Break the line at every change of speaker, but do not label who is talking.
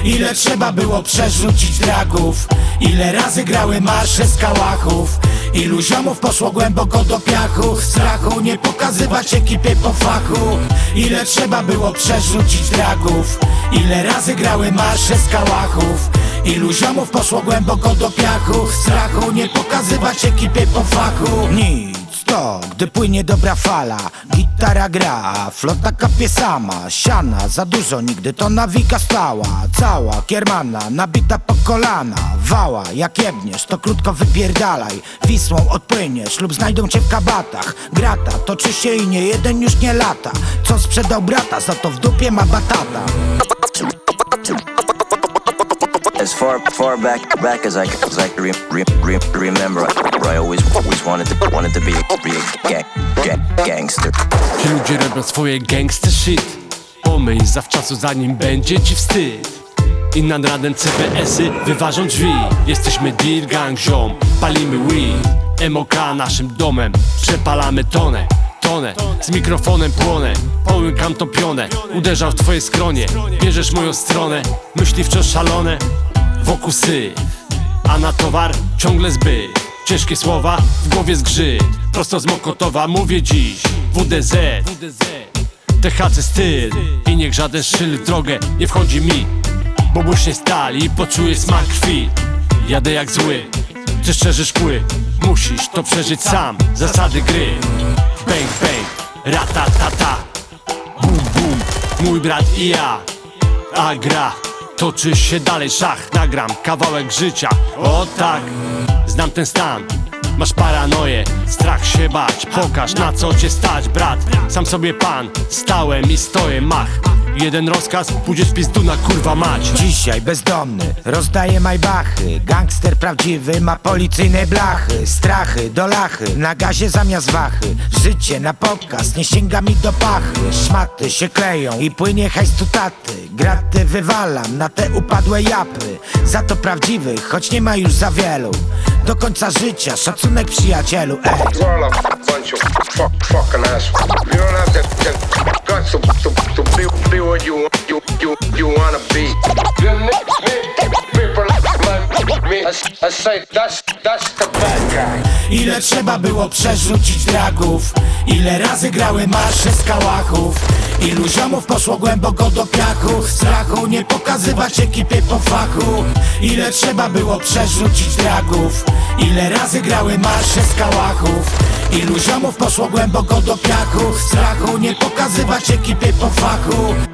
Ile trzeba było przerzucić dragów? Ile razy grały marsze z kałachów? Ilu ziomów poszło głęboko do piachu? Strachu nie pokazywać ekipie po fachu. Ile trzeba było przerzucić dragów? Ile razy grały marsze z kałachów? Ilu ziomów poszło głęboko do piachu? Strachu nie pokazywać ekipie po fachu. Nic to, gdy płynie dobra fala, gitara gra, flota kapie sama. Siana za dużo, nigdy to nawika stała. Cała kiermana, nabita po kolana. Wała, jak jebniesz, to krótko wypierdalaj. Wisłą odpłyniesz lub znajdą cię w kabatach. Grata toczy się i nie jeden już nie lata. Co sprzedał brata, za to w dupie ma batata.
As far back as I remember, I always wanted to be a gangster.
Ci ludzie robią swoje gangster shit. Pomyśl zawczasu, zanim będzie ci wstyd. I nad ranem CBS-y wyważą drzwi. Jesteśmy deal gang ziom, palimy weed. MOK naszym domem, przepalamy tonę. Z mikrofonem płonę, połykam to pionę. Uderzam w twoje skronie, bierzesz moją stronę. Myśli wciąż szalone, wokół syf, a na towar ciągle zbyt. Ciężkie słowa, w głowie zgrzyt. Prosto z Mokotowa mówię dziś WDZ, THC styl. I niech żaden szyl w drogę nie wchodzi mi, bo błyśnie stal i poczuję smak krwi. Jadę jak zły, ty szczerzysz kły. Musisz to przeżyć sam, zasady gry. Bang bang, ratatata, bum bum, mój brat i ja. A gra toczy się dalej, szach. Nagram kawałek życia, o tak. Znam ten stan, masz paranoję, strach się bać. Pokaż na co cię stać, brat. Sam sobie pan, stałem i stoję, mach. Jeden rozkaz, pójdziesz w pizdu na kurwa mać.
Dzisiaj bezdomny rozdaje majbachy. Gangster prawdziwy ma policyjne blachy. Strachy do lachy, na gazie zamiast wachy. Życie na pokaz, nie sięga mi do pachy. Szmaty się kleją i płynie hajs tu taty. Graty wywalam na te upadłe japy. Za to prawdziwych, choć nie ma już za wielu. Do końca życia szacunek przyjacielu, ej.
What you wanna be? The next people like me. I say that's the bad guy.
Ile trzeba było przerzucić dragów? Ile razy grały marsze z kałachów? Ilu ziomów poszło głęboko do piachu? Strachu nie pokazywać ekipie po fachu. Ile trzeba było przerzucić dragów? Ile razy grały marsze z kałachów? Ilu ziomów poszło głęboko do piachu? Strachu nie pokazywać ekipie po fachu.